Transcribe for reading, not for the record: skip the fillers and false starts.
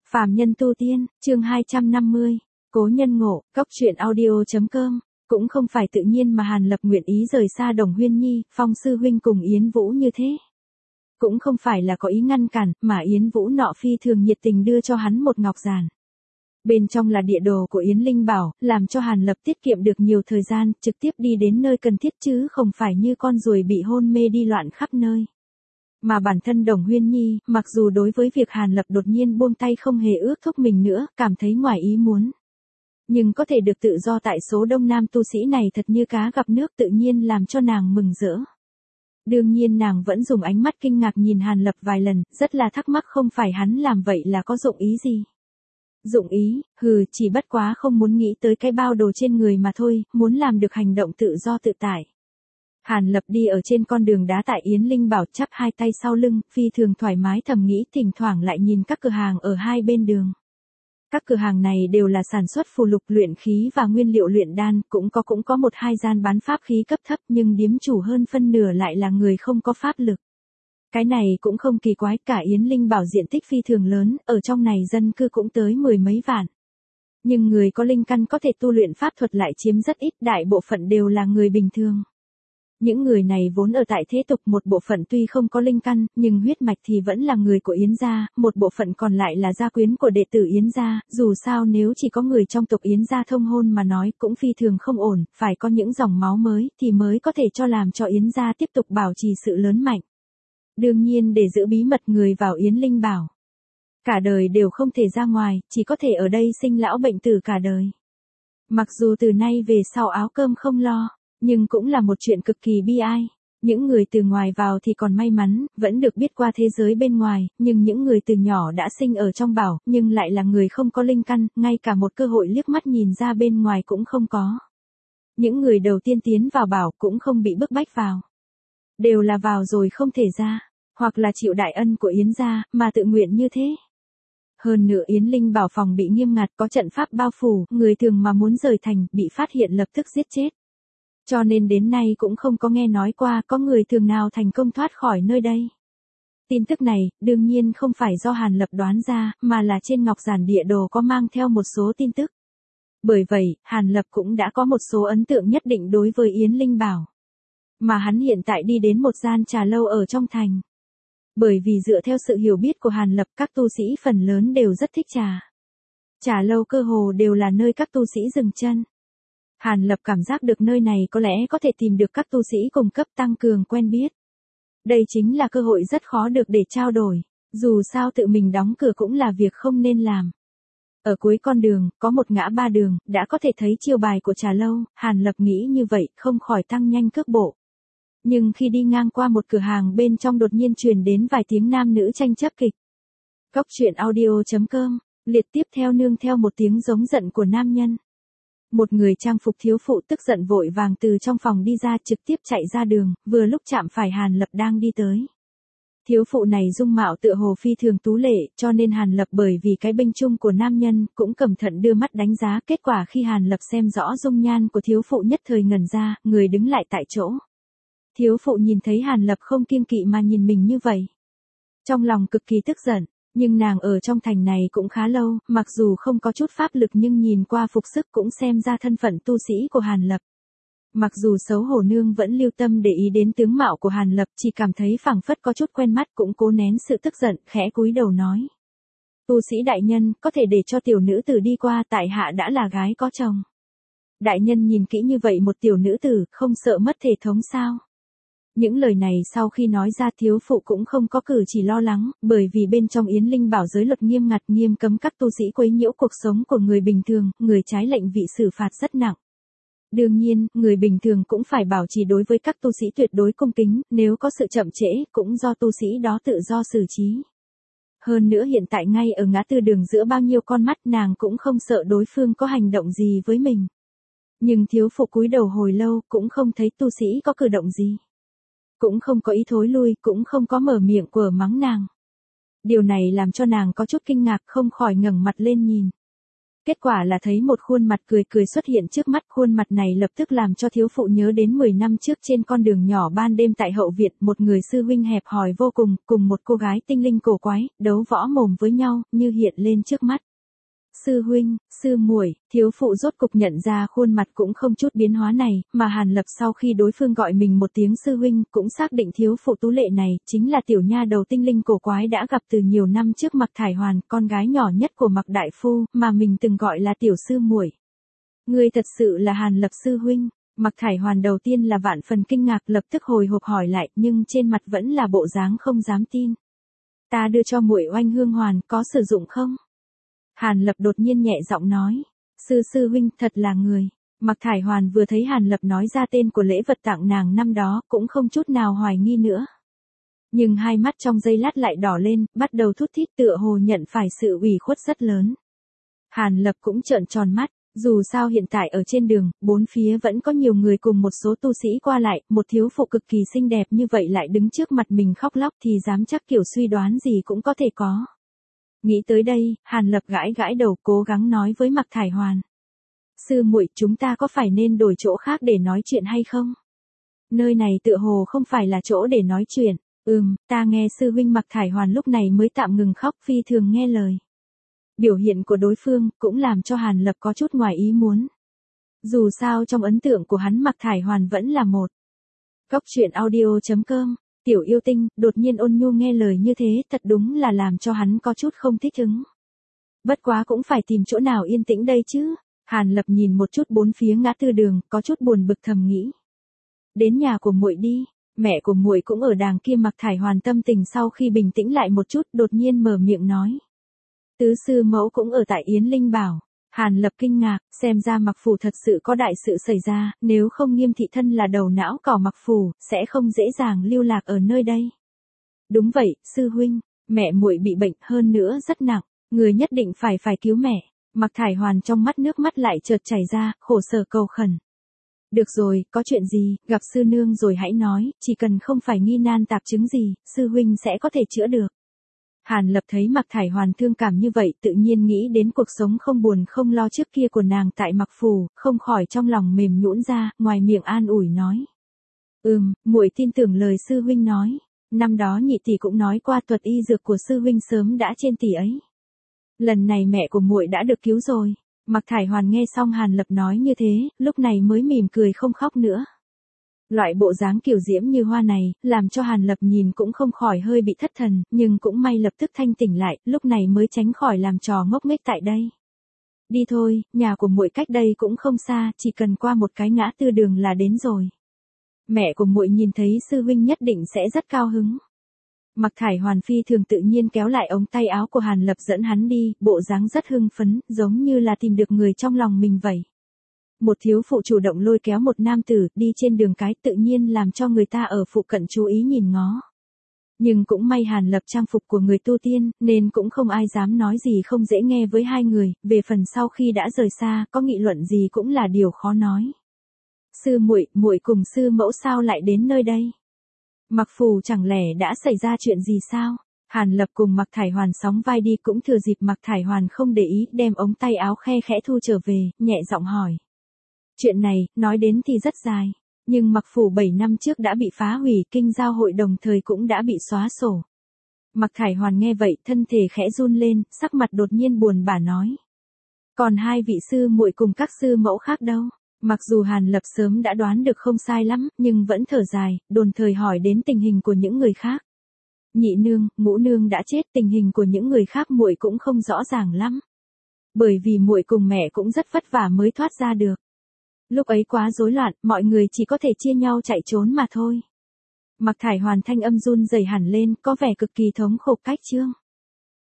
Phàm nhân tu tiên, chương 250, cố nhân ngộ, cóc truyện audio.com. Cũng không phải tự nhiên mà Hàn Lập nguyện ý rời xa Đồng Huyên Nhi, Phong sư huynh cùng Yến Vũ như thế. Cũng không phải là có ý ngăn cản, mà Yến Vũ nọ phi thường nhiệt tình đưa cho hắn một ngọc giản. Bên trong là địa đồ của Yến Linh Bảo, làm cho Hàn Lập tiết kiệm được nhiều thời gian, trực tiếp đi đến nơi cần thiết chứ không phải như con ruồi bị hôn mê đi loạn khắp nơi. Mà bản thân Đồng Huyên Nhi, mặc dù đối với việc Hàn Lập đột nhiên buông tay không hề ước thúc mình nữa, cảm thấy ngoài ý muốn. Nhưng có thể được tự do tại số đông nam tu sĩ này thật như cá gặp nước tự nhiên làm cho nàng mừng rỡ. Đương nhiên nàng vẫn dùng ánh mắt kinh ngạc nhìn Hàn Lập vài lần, rất là thắc mắc không phải hắn làm vậy là có dụng ý gì. Dụng ý, chỉ bất quá không muốn nghĩ tới cái bao đồ trên người mà thôi, muốn làm được hành động tự do tự tại. Hàn Lập đi ở trên con đường đá tại Yến Linh Bảo chắp hai tay sau lưng, phi thường thoải mái thầm nghĩ thỉnh thoảng lại nhìn các cửa hàng ở hai bên đường. Các cửa hàng này đều là sản xuất phù lục luyện khí và nguyên liệu luyện đan, cũng có một hai gian bán pháp khí cấp thấp nhưng điếm chủ hơn phân nửa lại là người không có pháp lực. Cái này cũng không kỳ quái, cả Yến Linh Bảo diện tích phi thường lớn, ở trong này dân cư cũng tới mười mấy vạn. Nhưng người có linh căn có thể tu luyện pháp thuật lại chiếm rất ít, đại bộ phận đều là người bình thường. Những người này vốn ở tại thế tục, một bộ phận tuy không có linh căn, nhưng huyết mạch thì vẫn là người của Yến gia, một bộ phận còn lại là gia quyến của đệ tử Yến gia, dù sao nếu chỉ có người trong tộc Yến gia thông hôn mà nói cũng phi thường không ổn, phải có những dòng máu mới thì mới có thể làm cho Yến gia tiếp tục bảo trì sự lớn mạnh. Đương nhiên để giữ bí mật người vào Yến Linh Bảo, cả đời đều không thể ra ngoài, chỉ có thể ở đây sinh lão bệnh tử cả đời. Mặc dù từ nay về sau áo cơm không lo, nhưng cũng là một chuyện cực kỳ bi ai. Những người từ ngoài vào thì còn may mắn, vẫn được biết qua thế giới bên ngoài, nhưng những người từ nhỏ đã sinh ở trong bảo, nhưng lại là người không có linh căn, ngay cả một cơ hội liếc mắt nhìn ra bên ngoài cũng không có. Những người đầu tiên tiến vào bảo cũng không bị bức bách vào. Đều là vào rồi không thể ra, hoặc là chịu đại ân của Yến gia, mà tự nguyện như thế. Hơn nữa Yến Linh Bảo phòng bị nghiêm ngặt, có trận pháp bao phủ, người thường mà muốn rời thành, bị phát hiện lập tức giết chết. Cho nên đến nay cũng không có nghe nói qua có người thường nào thành công thoát khỏi nơi đây. Tin tức này, đương nhiên không phải do Hàn Lập đoán ra, mà là trên ngọc giản địa đồ có mang theo một số tin tức. Bởi vậy, Hàn Lập cũng đã có một số ấn tượng nhất định đối với Yến Linh Bảo. Mà hắn hiện tại đi đến một gian trà lâu ở trong thành. Bởi vì dựa theo sự hiểu biết của Hàn Lập, các tu sĩ phần lớn đều rất thích trà. Trà lâu cơ hồ đều là nơi các tu sĩ dừng chân. Hàn Lập cảm giác được nơi này có lẽ có thể tìm được các tu sĩ cùng cấp tăng cường quen biết. Đây chính là cơ hội rất khó được để trao đổi, dù sao tự mình đóng cửa cũng là việc không nên làm. Ở cuối con đường, có một ngã ba đường, đã có thể thấy chiêu bài của trà lâu, Hàn Lập nghĩ như vậy, không khỏi tăng nhanh cước bộ. Nhưng khi đi ngang qua một cửa hàng bên trong đột nhiên truyền đến vài tiếng nam nữ tranh chấp kịch. Cóc truyện audio.com, liệt tiếp theo nương theo một tiếng giống giận của nam nhân. Một người trang phục thiếu phụ tức giận vội vàng từ trong phòng đi ra, trực tiếp chạy ra đường, vừa lúc chạm phải Hàn Lập đang đi tới. Thiếu phụ này dung mạo tựa hồ phi thường tú lệ, cho nên Hàn Lập bởi vì cái bênh chung của nam nhân, cũng cẩn thận đưa mắt đánh giá, kết quả khi Hàn Lập xem rõ dung nhan của thiếu phụ nhất thời ngẩn ra, người đứng lại tại chỗ. Thiếu phụ nhìn thấy Hàn Lập không kiêng kỵ mà nhìn mình như vậy. Trong lòng cực kỳ tức giận. Nhưng nàng ở trong thành này cũng khá lâu, mặc dù không có chút pháp lực nhưng nhìn qua phục sức cũng xem ra thân phận tu sĩ của Hàn Lập. Mặc dù xấu hổ nương vẫn lưu tâm để ý đến tướng mạo của Hàn Lập, chỉ cảm thấy phảng phất có chút quen mắt, cũng cố nén sự tức giận, khẽ cúi đầu nói. Tu sĩ đại nhân, có thể để cho tiểu nữ tử đi qua, tại hạ đã là gái có chồng. Đại nhân nhìn kỹ như vậy một tiểu nữ tử, không sợ mất thể thống sao? Những lời này sau khi nói ra thiếu phụ cũng không có cử chỉ lo lắng, bởi vì bên trong Yến Linh Bảo giới luật nghiêm ngặt, nghiêm cấm các tu sĩ quấy nhiễu cuộc sống của người bình thường, người trái lệnh vị xử phạt rất nặng. Đương nhiên, người bình thường cũng phải bảo trì đối với các tu sĩ tuyệt đối cung kính, nếu có sự chậm trễ, cũng do tu sĩ đó tự do xử trí. Hơn nữa hiện tại ngay ở ngã tư đường giữa bao nhiêu con mắt, nàng cũng không sợ đối phương có hành động gì với mình. Nhưng thiếu phụ cúi đầu hồi lâu, cũng không thấy tu sĩ có cử động gì. Cũng không có ý thối lui, cũng không có mở miệng quở mắng nàng. Điều này làm cho nàng có chút kinh ngạc, không khỏi ngẩng mặt lên nhìn. Kết quả là thấy một khuôn mặt cười cười xuất hiện trước mắt, khuôn mặt này lập tức làm cho thiếu phụ nhớ đến 10 năm trước trên con đường nhỏ ban đêm tại hậu viện, một người sư huynh hẹp hòi vô cùng, cùng một cô gái tinh linh cổ quái, đấu võ mồm với nhau, như hiện lên trước mắt. Sư huynh, sư muội, thiếu phụ rốt cục nhận ra khuôn mặt cũng không chút biến hóa này, mà Hàn Lập sau khi đối phương gọi mình một tiếng sư huynh, cũng xác định thiếu phụ tú lệ này, chính là tiểu nha đầu tinh linh cổ quái đã gặp từ nhiều năm trước Mạc Thải Hoàn, con gái nhỏ nhất của Mạc Đại Phu, mà mình từng gọi là tiểu sư muội. Ngươi thật sự là Hàn Lập sư huynh. Mạc Thải Hoàn đầu tiên là vạn phần kinh ngạc, lập tức hồi hộp hỏi lại, nhưng trên mặt vẫn là bộ dáng không dám tin. Ta đưa cho muội oanh hương hoàn, có sử dụng không? Hàn Lập đột nhiên nhẹ giọng nói, sư huynh thật là người. Mạc Thải Hoàn vừa thấy Hàn Lập nói ra tên của lễ vật tặng nàng năm đó, cũng không chút nào hoài nghi nữa. Nhưng hai mắt trong giây lát lại đỏ lên, bắt đầu thút thít tựa hồ nhận phải sự ủy khuất rất lớn. Hàn Lập cũng trợn tròn mắt, dù sao hiện tại ở trên đường, bốn phía vẫn có nhiều người cùng một số tu sĩ qua lại, một thiếu phụ cực kỳ xinh đẹp như vậy lại đứng trước mặt mình khóc lóc thì dám chắc kiểu suy đoán gì cũng có thể có. Nghĩ tới đây, Hàn Lập gãi gãi đầu cố gắng nói với Mạc Thải Hoàn. Sư muội, chúng ta có phải nên đổi chỗ khác để nói chuyện hay không? Nơi này tựa hồ không phải là chỗ để nói chuyện. Ta nghe sư huynh. Mạc Thải Hoàn lúc này mới tạm ngừng khóc, phi thường nghe lời. Biểu hiện của đối phương cũng làm cho Hàn Lập có chút ngoài ý muốn. Dù sao trong ấn tượng của hắn Mạc Thải Hoàn vẫn là một. Góc truyện audio.com, tiểu yêu tinh, đột nhiên ôn nhu nghe lời như thế thật đúng là làm cho hắn có chút không thích ứng. Bất quá cũng phải tìm chỗ nào yên tĩnh đây chứ. Hàn Lập nhìn một chút bốn phía ngã tư đường, có chút buồn bực thầm nghĩ. Đến nhà của muội đi, mẹ của muội cũng ở đàng kia. Mạc Thải Hoàn tâm tình sau khi bình tĩnh lại một chút, đột nhiên mở miệng nói. Tứ sư mẫu cũng ở tại Yến Linh Bảo. Hàn Lập kinh ngạc, xem ra Mạc Phủ thật sự có đại sự xảy ra, nếu không Nghiêm thị thân là đầu não cỏ Mạc Phủ, sẽ không dễ dàng lưu lạc ở nơi đây. Đúng vậy, sư huynh, mẹ muội bị bệnh hơn nữa rất nặng, người nhất định phải cứu mẹ. Mạc Thải Hoàn trong mắt nước mắt lại chợt chảy ra, khổ sở cầu khẩn. Được rồi, có chuyện gì, gặp sư nương rồi hãy nói, chỉ cần không phải nghi nan tạp chứng gì, sư huynh sẽ có thể chữa được. Hàn Lập thấy Mạc Thải Hoàn thương cảm như vậy, tự nhiên nghĩ đến cuộc sống không buồn không lo trước kia của nàng tại Mạc Phủ, không khỏi trong lòng mềm nhũn ra, ngoài miệng an ủi nói. Muội tin tưởng lời sư huynh nói, năm đó nhị tỷ cũng nói qua thuật y dược của sư huynh sớm đã trên tỷ ấy. Lần này mẹ của muội đã được cứu rồi. Mạc Thải Hoàn nghe xong Hàn Lập nói như thế, lúc này mới mỉm cười không khóc nữa. Loại bộ dáng kiều diễm như hoa này, làm cho Hàn Lập nhìn cũng không khỏi hơi bị thất thần, nhưng cũng may lập tức thanh tỉnh lại, lúc này mới tránh khỏi làm trò ngốc nghếch tại đây. Đi thôi, nhà của muội cách đây cũng không xa, chỉ cần qua một cái ngã tư đường là đến rồi. Mẹ của muội nhìn thấy sư huynh nhất định sẽ rất cao hứng. Mạc Thải Hoàn phi thường tự nhiên kéo lại ống tay áo của Hàn Lập dẫn hắn đi, bộ dáng rất hưng phấn, giống như là tìm được người trong lòng mình vậy. Một thiếu phụ chủ động lôi kéo một nam tử, đi trên đường cái tự nhiên làm cho người ta ở phụ cận chú ý nhìn ngó. Nhưng cũng may Hàn Lập trang phục của người tu tiên, nên cũng không ai dám nói gì không dễ nghe với hai người, về phần sau khi đã rời xa, có nghị luận gì cũng là điều khó nói. Sư muội cùng sư mẫu sao lại đến nơi đây? Mạc Phủ chẳng lẽ đã xảy ra chuyện gì sao? Hàn Lập cùng Mạc Thải Hoàn sóng vai đi, cũng thừa dịp Mạc Thải Hoàn không để ý, đem ống tay áo khe khẽ thu trở về, nhẹ giọng hỏi. Chuyện này, nói đến thì rất dài, nhưng Mạc Phủ 7 năm trước đã bị phá hủy, kinh giao hội đồng thời cũng đã bị xóa sổ. Mạc Thải Hoàn nghe vậy, thân thể khẽ run lên, sắc mặt đột nhiên buồn bã nói. Còn hai vị sư muội cùng các sư mẫu khác đâu? Mặc dù Hàn Lập sớm đã đoán được không sai lắm, nhưng vẫn thở dài, đồn thời hỏi đến tình hình của những người khác. Nhị nương, ngũ nương đã chết, tình hình của những người khác muội cũng không rõ ràng lắm. Bởi vì muội cùng mẹ cũng rất vất vả mới thoát ra được. Lúc ấy quá rối loạn, mọi người chỉ có thể chia nhau chạy trốn mà thôi. Mạc Thải Hoàn thanh âm run rẩy hẳn lên, có vẻ cực kỳ thống khổ cách chương.